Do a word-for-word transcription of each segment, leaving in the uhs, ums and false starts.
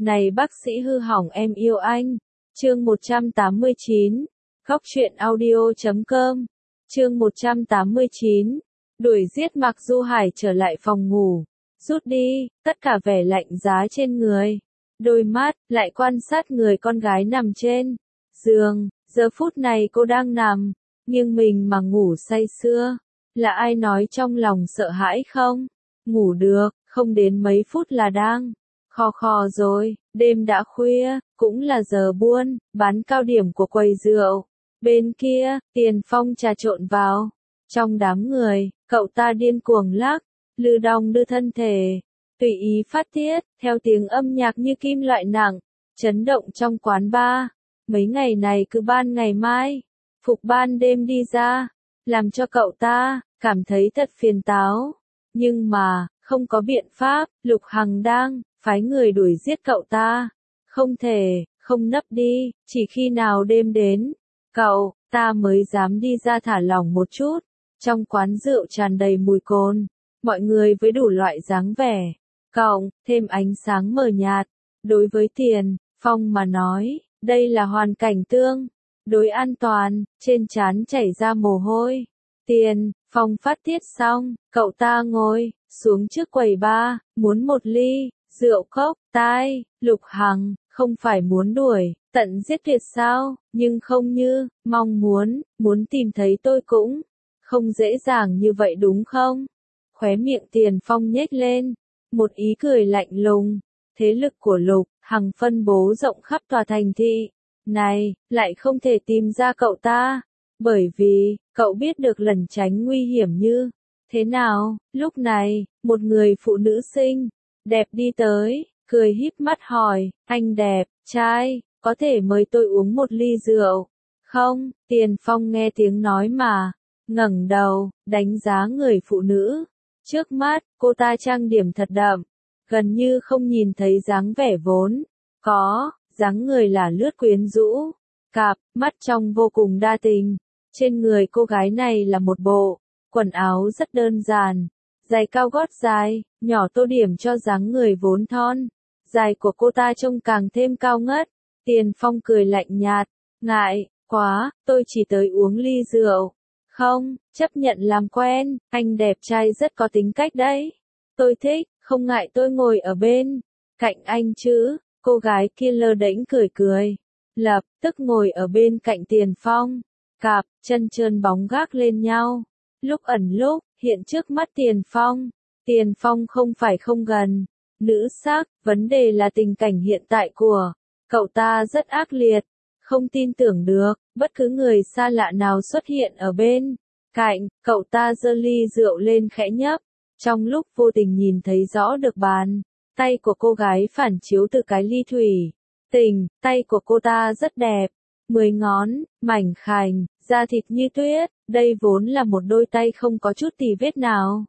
Này bác sĩ hư hỏng em yêu anh. Chương một trăm tám mươi chín. Góc truyện audio chấm com. Chương một trăm tám mươi chín. Đuổi giết Mạc Du Hải trở lại phòng ngủ. Rút đi, tất cả vẻ lạnh giá trên người. Đôi mắt, lại quan sát người con gái nằm trên giường. Giờ phút này cô đang nằm, nghiêng mình mà ngủ say sưa. Là ai nói trong lòng sợ hãi không? Ngủ được, không đến mấy phút là đang khò khò rồi. Đêm đã khuya, cũng là giờ buôn bán cao điểm của quầy rượu. Bên kia, Tiền Phong trà trộn vào trong đám người, cậu ta điên cuồng lắc lư đong đưa thân thể, tùy ý phát tiết theo tiếng âm nhạc như kim loại nặng, chấn động trong quán bar. Mấy ngày này cứ ban ngày mai phục ban đêm đi ra, làm cho cậu ta cảm thấy thật phiền táo. Nhưng mà, không có biện pháp, Lục Hằng đang phái người đuổi giết cậu ta. Không thể, không nấp đi, chỉ khi nào đêm đến, cậu ta mới dám đi ra thả lỏng một chút. Trong quán rượu tràn đầy mùi cồn, mọi người với đủ loại dáng vẻ, cộng thêm ánh sáng mờ nhạt. Đối với Tiền Phong mà nói, đây là hoàn cảnh tương đối an toàn, trên trán chảy ra mồ hôi. Tiền Phong phát tiết xong, cậu ta ngồi xuống trước quầy bar, muốn một ly rượu cốc. Tai, Lục Hằng, không phải muốn đuổi tận giết tuyệt sao, nhưng không như mong muốn, muốn tìm thấy tôi cũng không dễ dàng như vậy đúng không? Khóe miệng Tiền Phong nhếch lên, một ý cười lạnh lùng. Thế lực của Lục Hằng phân bố rộng khắp tòa thành thị này, lại không thể tìm ra cậu ta, bởi vì cậu biết được lẩn tránh nguy hiểm như thế nào. Lúc này, một người phụ nữ xinh đẹp đi tới, cười híp mắt hỏi, anh đẹp trai, có thể mời tôi uống một ly rượu không? Tiền Phong nghe tiếng nói mà ngẩng đầu, đánh giá người phụ nữ trước mắt. Cô ta trang điểm thật đậm, gần như không nhìn thấy dáng vẻ vốn có, dáng người là lướt quyến rũ, cặp mắt trong vô cùng đa tình. Trên người cô gái này là một bộ quần áo rất đơn giản, giày cao gót dài, nhỏ tô điểm cho dáng người vốn thon dài của cô ta trông càng thêm cao ngất. Tiền Phong cười lạnh nhạt, ngại quá, tôi chỉ tới uống ly rượu. Không, chấp nhận làm quen, anh đẹp trai rất có tính cách đấy. Tôi thích, không ngại tôi ngồi ở bên cạnh anh chứ. Cô gái kia lơ đễnh cười cười, lập tức ngồi ở bên cạnh Tiền Phong, cặp chân trơn bóng gác lên nhau, lúc ẩn lúc hiện trước mắt Tiền Phong. Tiền Phong không phải không gần nữ sắc, vấn đề là tình cảnh hiện tại của cậu ta rất ác liệt, không tin tưởng được bất cứ người xa lạ nào xuất hiện ở bên cạnh. Cậu ta giơ ly rượu lên khẽ nhấp, trong lúc vô tình nhìn thấy rõ được bàn tay của cô gái phản chiếu từ cái ly thủy tình. Tay của cô ta rất đẹp, mười ngón mảnh khảnh, da thịt như tuyết. Đây vốn là một đôi tay không có chút tì vết nào,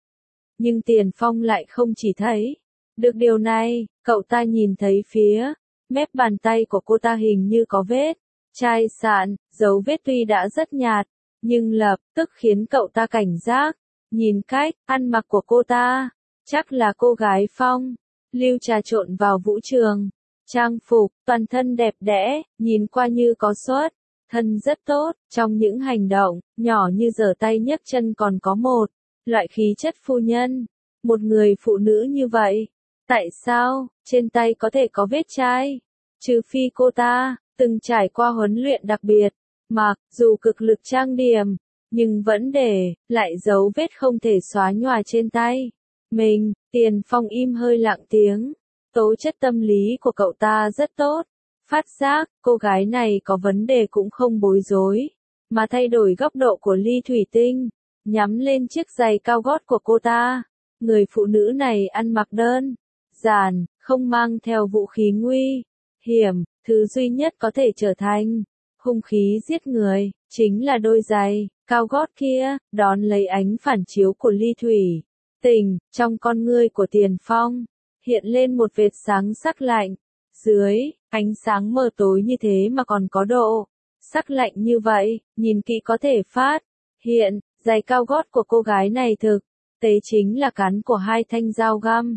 nhưng Tiền Phong lại không chỉ thấy được điều này. Cậu ta nhìn thấy phía mép bàn tay của cô ta hình như có vết chai sạn. Dấu vết tuy đã rất nhạt, nhưng lập tức khiến cậu ta cảnh giác. Nhìn cách ăn mặc của cô ta, chắc là cô gái phong lưu trà trộn vào vũ trường. Trang phục, toàn thân đẹp đẽ, nhìn qua như có xuất thân rất tốt. Trong những hành động nhỏ như giở tay nhấc chân còn có một loại khí chất phu nhân. Một người phụ nữ như vậy, tại sao trên tay có thể có vết chai? Trừ phi cô ta từng trải qua huấn luyện đặc biệt, mặc dù cực lực trang điểm, nhưng vẫn để lại dấu vết không thể xóa nhòa trên tay mình. Tiền Phong im hơi lặng tiếng. Tố chất tâm lý của cậu ta rất tốt, phát giác cô gái này có vấn đề cũng không bối rối, mà thay đổi góc độ của ly thủy tinh, nhắm lên chiếc giày cao gót của cô ta. Người phụ nữ này ăn mặc đơn giản, không mang theo vũ khí nguy hiểm. Thứ duy nhất có thể trở thành hung khí giết người chính là đôi giày cao gót kia. Đón lấy ánh phản chiếu của ly thủy tình, trong con ngươi của Tiền Phong hiện lên một vệt sáng sắc lạnh. Dưới ánh sáng mờ tối như thế mà còn có độ sắc lạnh như vậy, nhìn kỹ có thể phát hiện giày cao gót của cô gái này thực tế chính là cán của hai thanh dao găm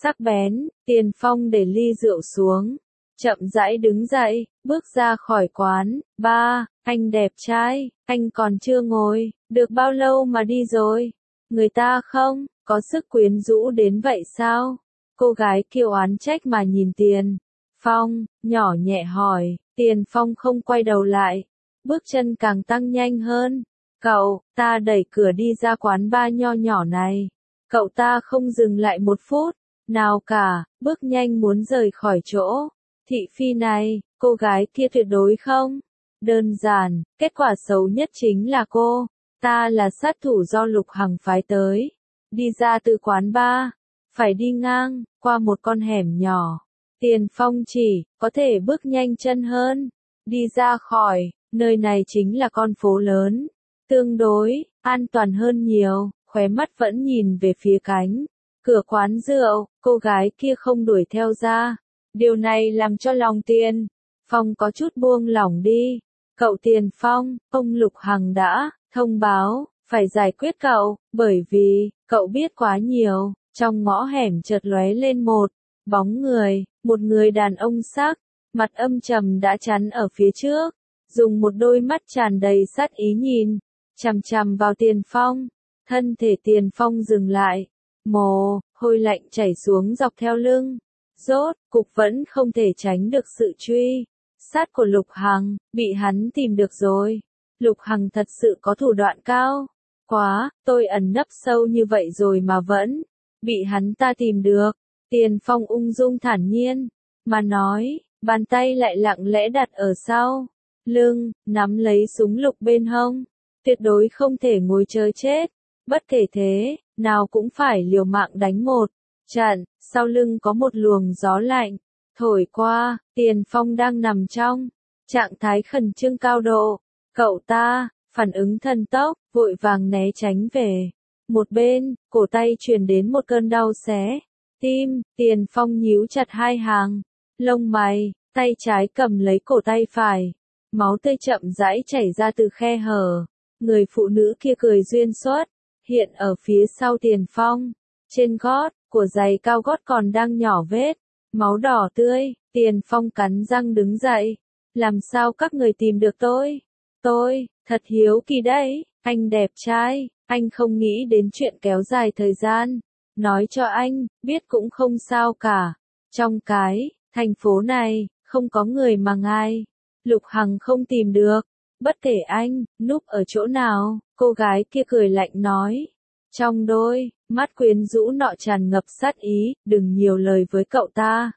sắc bén. Tiền Phong để ly rượu xuống, chậm rãi đứng dậy, bước ra khỏi quán. Ba, anh đẹp trai, anh còn chưa ngồi, được bao lâu mà đi rồi? Người ta không, có sức quyến rũ đến vậy sao? Cô gái kia oán trách mà nhìn Tiền Phong, nhỏ nhẹ hỏi. Tiền Phong không quay đầu lại, bước chân càng tăng nhanh hơn. Cậu, ta đẩy cửa đi ra quán bar nho nhỏ này. Cậu ta không dừng lại một phút nào cả, bước nhanh muốn rời khỏi chỗ. Thị phi này, cô gái kia tuyệt đối không. Đơn giản, kết quả xấu nhất chính là cô. Ta là sát thủ do Lục Hằng phái tới. Đi ra từ quán bar, phải đi ngang, qua một con hẻm nhỏ. Tiền Phong chỉ, có thể bước nhanh chân hơn. Đi ra khỏi, nơi này chính là con phố lớn. Tương đối, an toàn hơn nhiều, khóe mắt vẫn nhìn về phía cánh cửa quán rượu, cô gái kia không đuổi theo ra. Điều này làm cho lòng Tiền Phong có chút buông lỏng đi. Cậu Tiền Phong, ông Lục Hằng đã thông báo, phải giải quyết cậu, bởi vì, cậu biết quá nhiều. Trong ngõ hẻm chợt lóe lên một bóng người, một người đàn ông sắc, mặt âm trầm đã chắn ở phía trước, dùng một đôi mắt tràn đầy sát ý nhìn chằm chằm vào Tiền Phong. Thân thể Tiền Phong dừng lại, mồ hôi lạnh chảy xuống dọc theo lưng. Rốt cục vẫn không thể tránh được sự truy sát của Lục Hằng, bị hắn tìm được rồi. Lục Hằng thật sự có thủ đoạn cao quá, tôi ẩn nấp sâu như vậy rồi mà vẫn bị hắn ta tìm được. Tiền Phong ung dung thản nhiên mà nói, bàn tay lại lặng lẽ đặt ở sau lưng, nắm lấy súng lục bên hông. Tuyệt đối không thể ngồi chờ chết, bất kể thế nào cũng phải liều mạng đánh một trận. Sau lưng có một luồng gió lạnh thổi qua. Tiền Phong đang nằm trong trạng thái khẩn trương cao độ. Cậu ta phản ứng thần tốc, vội vàng né tránh về một bên, cổ tay truyền đến một cơn đau xé tim. Tiền Phong nhíu chặt hai hàng lông mày, tay trái cầm lấy cổ tay phải, máu tươi chậm rãi chảy ra từ khe hở. Người phụ nữ kia cười duyên xuất hiện ở phía sau Tiền Phong, trên gót của giày cao gót còn đang nhỏ vết máu đỏ tươi. Tiền Phong cắn răng đứng dậy. Làm sao các người tìm được tôi? Tôi thật hiếu kỳ đấy, anh đẹp trai, anh không nghĩ đến chuyện kéo dài thời gian. Nói cho anh biết cũng không sao cả. Trong cái thành phố này, không có người mà ngài Lục Hằng không tìm được. Bất kể anh núp ở chỗ nào, cô gái kia cười lạnh nói. Trong đôi mắt quyến rũ nọ tràn ngập sát ý, đừng nhiều lời với cậu ta.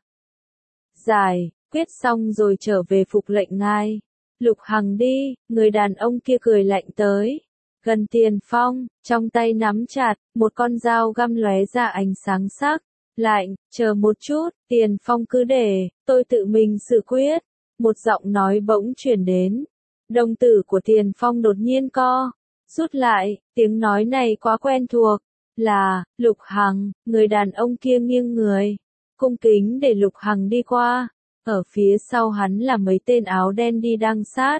Giải quyết xong rồi trở về phục lệnh ngài Lục Hằng đi. Người đàn ông kia cười lạnh tới gần Tiền Phong, trong tay nắm chặt một con dao găm lóe ra ánh sáng sắc lạnh. Chờ một chút, Tiền Phong cứ để tôi tự mình xử quyết. Một giọng nói bỗng truyền đến. Đồng tử của Tiền Phong đột nhiên co rút lại, tiếng nói này quá quen thuộc. Là Lục Hằng. Người đàn ông kia nghiêng người, cung kính để Lục Hằng đi qua. Ở phía sau hắn là mấy tên áo đen đi đang sát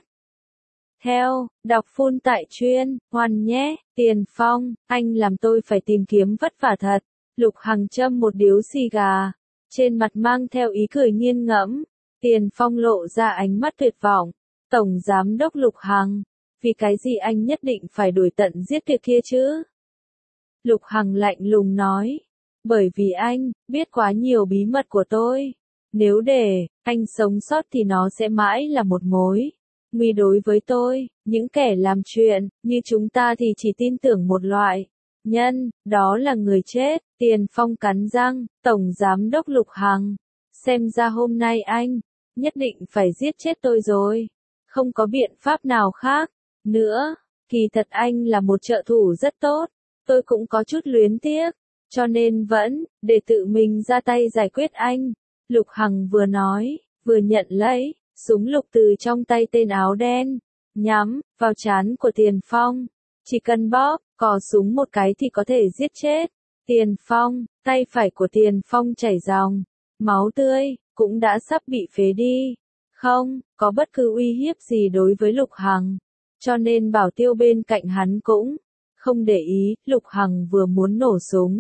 theo. Đọc full tại chuyên hoàn nhé. Tiền Phong, anh làm tôi phải tìm kiếm vất vả thật. Lục Hằng châm một điếu xì gà, trên mặt mang theo ý cười nghiền ngẫm. Tiền Phong lộ ra ánh mắt tuyệt vọng. Tổng giám đốc Lục Hằng, vì cái gì anh nhất định phải đuổi tận giết tuyệt kia chứ? Lục Hằng lạnh lùng nói. Bởi vì anh biết quá nhiều bí mật của tôi. Nếu để anh sống sót thì nó sẽ mãi là một mối nguy đối với tôi. Những kẻ làm chuyện như chúng ta thì chỉ tin tưởng một loại nhân, đó là người chết. Tiền Phong cắn răng. Tổng giám đốc Lục Hằng, xem ra hôm nay anh nhất định phải giết chết tôi rồi. Không có biện pháp nào khác nữa. Kỳ thật anh là một trợ thủ rất tốt, tôi cũng có chút luyến tiếc, cho nên vẫn để tự mình ra tay giải quyết anh. Lục Hằng vừa nói, vừa nhận lấy súng lục từ trong tay tên áo đen, nhắm vào trán của Tiền Phong. Chỉ cần bóp cò súng một cái thì có thể giết chết Tiền Phong. Tay phải của Tiền Phong chảy dòng máu tươi, cũng đã sắp bị phế đi. Không có bất cứ uy hiếp gì đối với Lục Hằng, cho nên bảo tiêu bên cạnh hắn cũng không để ý. Lục Hằng vừa muốn nổ súng,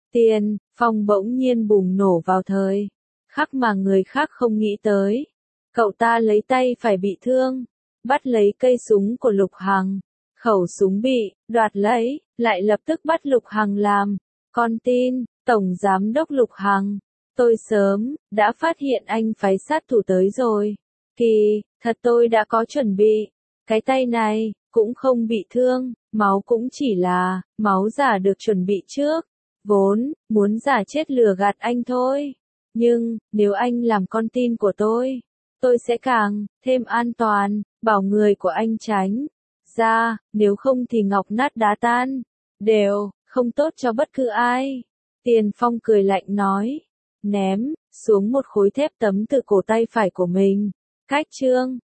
Tiền Phong bỗng nhiên bùng nổ vào thời khắc mà người khác không nghĩ tới. Cậu ta lấy tay phải bị thương, bắt lấy cây súng của Lục Hằng. Khẩu súng bị đoạt lấy, lại lập tức bắt Lục Hằng làm con tin. Tổng Giám đốc Lục Hằng, tôi sớm đã phát hiện anh phái sát thủ tới rồi. Kỳ thật tôi đã có chuẩn bị. Cái tay này cũng không bị thương, máu cũng chỉ là máu giả được chuẩn bị trước. Vốn muốn giả chết lừa gạt anh thôi. Nhưng nếu anh làm con tin của tôi, tôi sẽ càng thêm an toàn, bảo người của anh tránh ra, nếu không thì ngọc nát đá tan, đều không tốt cho bất cứ ai. Tiền Phong cười lạnh nói, ném xuống một khối thép tấm từ cổ tay phải của mình. Cách Trương